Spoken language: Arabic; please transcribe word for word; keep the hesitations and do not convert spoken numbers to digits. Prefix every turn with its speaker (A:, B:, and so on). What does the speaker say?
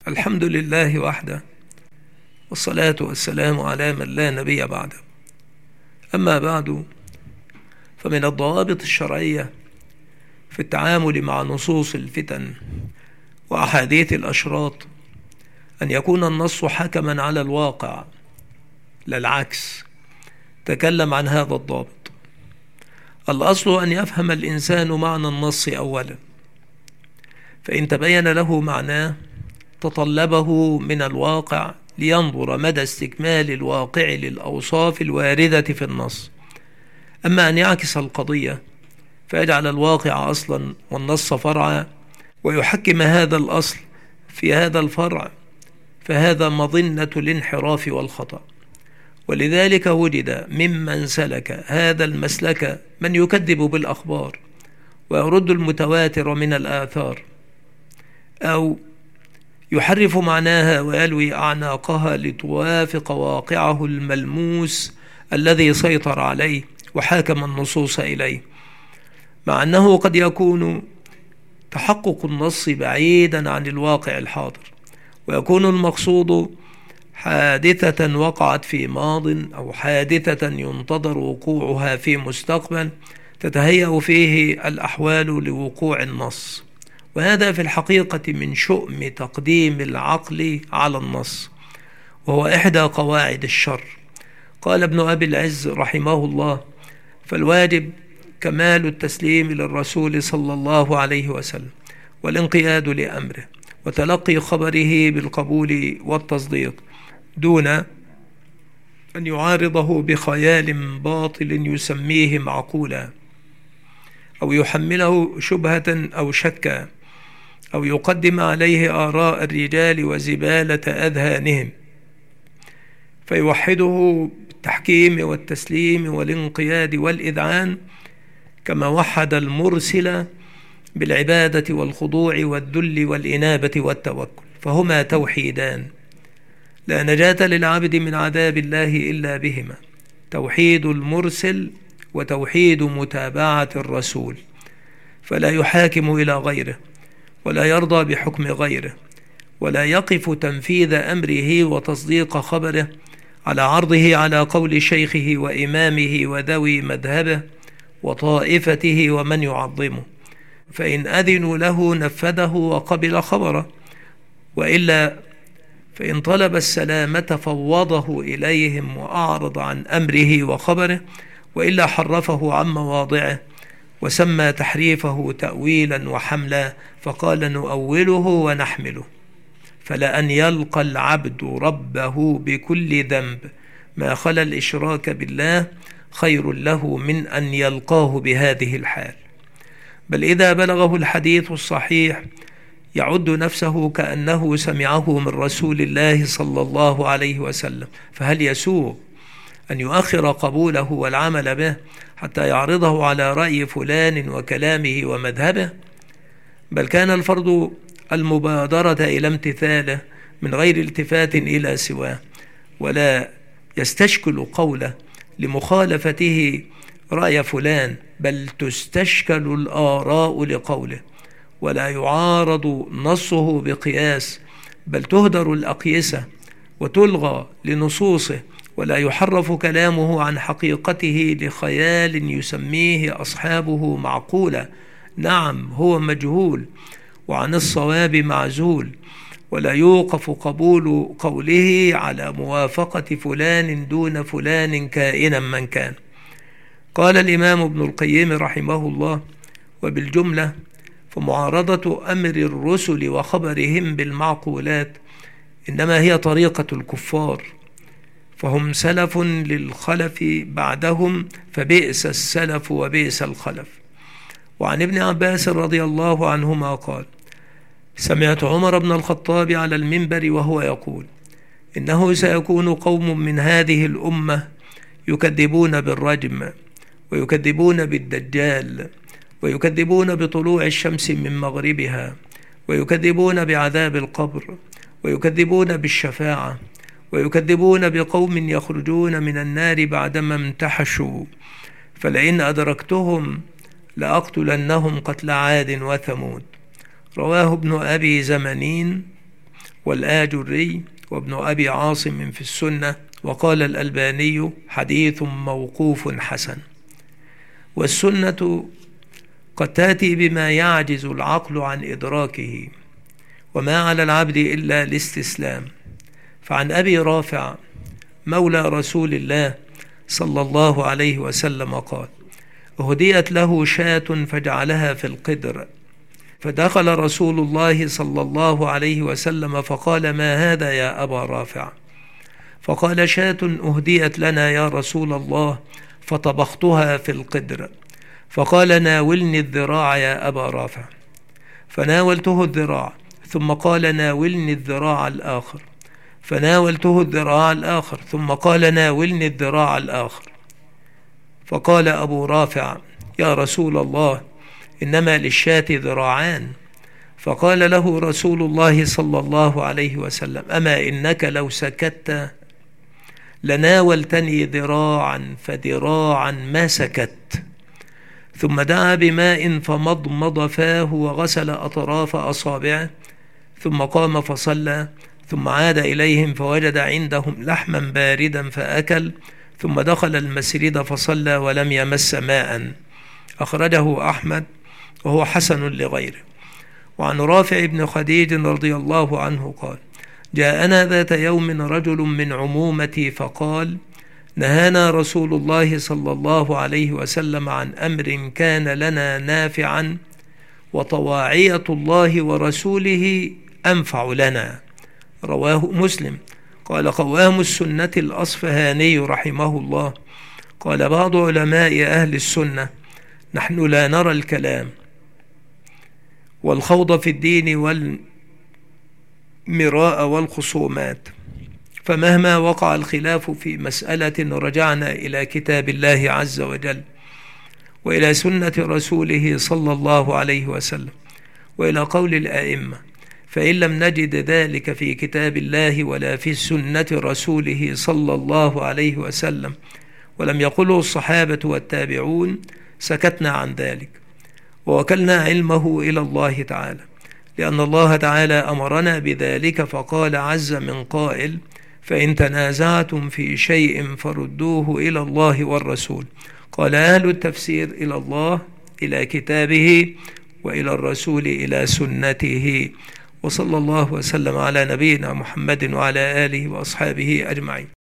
A: الحمد لله وحده، والصلاة والسلام على من لا نبي بعده. أما بعد، فمن الضوابط الشرعية في التعامل مع نصوص الفتن وأحاديث الأشراط أن يكون النص حكما على الواقع لا العكس. تكلم عن هذا الضابط. الأصل أن يفهم الإنسان معنى النص أولا، فإن تبين له معناه تطلبه من الواقع لينظر مدى استكمال الواقع للأوصاف الواردة في النص. أما أن يعكس القضية فيجعل الواقع أصلا والنص فرعا ويحكم هذا الأصل في هذا الفرع، فهذا مظنة الانحراف والخطأ. ولذلك وجد ممن سلك هذا المسلك من يكذب بالأخبار ويرد المتواتر من الآثار، أو يحرف معناها ويلوي أعناقها لتوافق واقعه الملموس الذي سيطر عليه وحاكم النصوص إليه، مع أنه قد يكون تحقق النص بعيدا عن الواقع الحاضر، ويكون المقصود حادثة وقعت في ماض أو حادثة ينتظر وقوعها في مستقبل تتهيأ فيه الأحوال لوقوع النص. وهذا في الحقيقة من شؤم تقديم العقل على النص، وهو إحدى قواعد الشر. قال ابن أبي العز رحمه الله: فالواجب كمال التسليم للرسول صلى الله عليه وسلم والانقياد لأمره وتلقي خبره بالقبول والتصديق، دون أن يعارضه بخيال باطل يسميه معقولا، أو يحمله شبهة أو شكا، أو يقدم عليه آراء الرجال وزبالة أذهانهم، فيوحده بالتحكيم والتسليم والانقياد والإذعان، كما وحد المرسل بالعبادة والخضوع والذل والإنابة والتوكل، فهما توحيدان لا نجاة للعبد من عذاب الله إلا بهما: توحيد المرسل وتوحيد متابعة الرسول. فلا يحاكم إلى غيره ولا يرضى بحكم غيره، ولا يقف تنفيذ أمره وتصديق خبره على عرضه على قول شيخه وإمامه وذوي مذهبه وطائفته ومن يعظمه، فإن أذنوا له نفذه وقبل خبره، وإلا فإن طلب السلامة فوضه إليهم وأعرض عن أمره وخبره، وإلا حرفه عن مواضعه وسمى تحريفه تأويلا وحملا، فقال: نؤوله ونحمله. فلأن يلقى العبد ربه بكل ذنب ما خلا الإشراك بالله خير له من أن يلقاه بهذه الحال. بل إذا بلغه الحديث الصحيح يعد نفسه كأنه سمعه من رسول الله صلى الله عليه وسلم، فهل يسوغ أن يؤخر قبوله والعمل به حتى يعرضه على رأي فلان وكلامه ومذهبه؟ بل كان الفرض المبادرة إلى امتثاله من غير التفات إلى سواه، ولا يستشكل قوله لمخالفته رأي فلان، بل تستشكل الآراء لقوله، ولا يعارض نصه بقياس، بل تهدر الأقيسة وتلغى لنصوصه، ولا يحرف كلامه عن حقيقته لخيال يسميه أصحابه معقولا، نعم هو مجهول، وعن الصواب معزول، ولا يوقف قبول قوله على موافقة فلان دون فلان كائنا من كان. قال الإمام ابن القيم رحمه الله: وبالجملة فمعارضة أمر الرسل وخبرهم بالمعقولات إنما هي طريقة الكفار، فهم سلف للخلف بعدهم، فبئس السلف وبئس الخلف. وعن ابن عباس رضي الله عنهما قال: سمعت عمر بن الخطاب على المنبر وهو يقول: إنه سيكون قوم من هذه الأمة يكذبون بالرجم، ويكذبون بالدجال، ويكذبون بطلوع الشمس من مغربها، ويكذبون بعذاب القبر، ويكذبون بالشفاعة، ويكذبون بقوم يخرجون من النار بعدما امتحشوا، فلئن أدركتهم لأقتلنهم قتل عاد وثمود. رواه ابن أبي زمنين والآجري وابن أبي عاصم في السنة. وقال الألباني حديث موقوف حسن. والسنة قد تأتي بما يعجز العقل عن إدراكه، وما على العبد إلا الاستسلام. فعن أبي رافع مولى رسول الله صلى الله عليه وسلم قال: أهديت له شاة فجعلها في القدر، فدخل رسول الله صلى الله عليه وسلم فقال: ما هذا يا أبا رافع؟ فقال: شاة أهديت لنا يا رسول الله فطبختها في القدر. فقال: ناولني الذراع يا أبا رافع. فناولته الذراع، ثم قال: ناولني الذراع الآخر. فناولته الذراع الآخر، ثم قال: ناولني الذراع الآخر. فقال أبو رافع: يا رسول الله، إنما للشاة ذراعان. فقال له رسول الله صلى الله عليه وسلم: أما إنك لو سكت لناولتني ذراعا فذراعا ما سكت. ثم دعا بماء فمضمض فاه وغسل أطراف أصابعه، ثم قام فصلى، ثم عاد إليهم فوجد عندهم لحما باردا فأكل، ثم دخل المسجد فصلى ولم يمس ماء. أخرجه أحمد وهو حسن لغيره. وعن رافع بن خديج رضي الله عنه قال: جاءنا ذات يوم رجل من عمومتي فقال: نهانا رسول الله صلى الله عليه وسلم عن أمر كان لنا نافعا، وطواعية الله ورسوله أنفع لنا. رواه مسلم. قال قوام السنة الأصفهاني رحمه الله: قال بعض علماء أهل السنة: نحن لا نرى الكلام والخوض في الدين والمراء والخصومات، فمهما وقع الخلاف في مسألة رجعنا إلى كتاب الله عز وجل، وإلى سنة رسوله صلى الله عليه وسلم، وإلى قول الآئمة. فإن لم نجد ذلك في كتاب الله ولا في سنة رسوله صلى الله عليه وسلم، ولم يقله الصحابة والتابعون، سكتنا عن ذلك ووكلنا علمه إلى الله تعالى، لأن الله تعالى أمرنا بذلك، فقال عز من قائل: فإن تنازعتم في شيء فردوه إلى الله والرسول. قال أهل التفسير: إلى الله إلى كتابه، وإلى الرسول إلى سنته. وصلى الله وسلم على نبينا محمد وعلى آله وأصحابه أجمعين.